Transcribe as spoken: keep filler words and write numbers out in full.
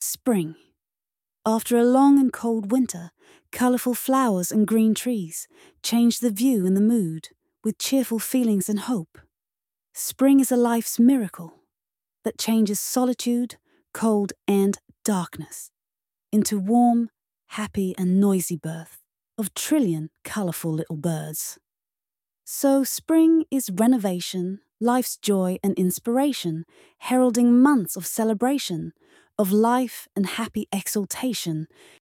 Spring. After a long and cold winter, colourful flowers and green trees change the view and the mood with cheerful feelings and hope. Spring is a life's miracle that changes solitude, cold and darkness into warm, happy and noisy birth of trillion colourful little birds. So spring is renovation, life's joy and inspiration, heralding months of celebration, of life and happy exultation,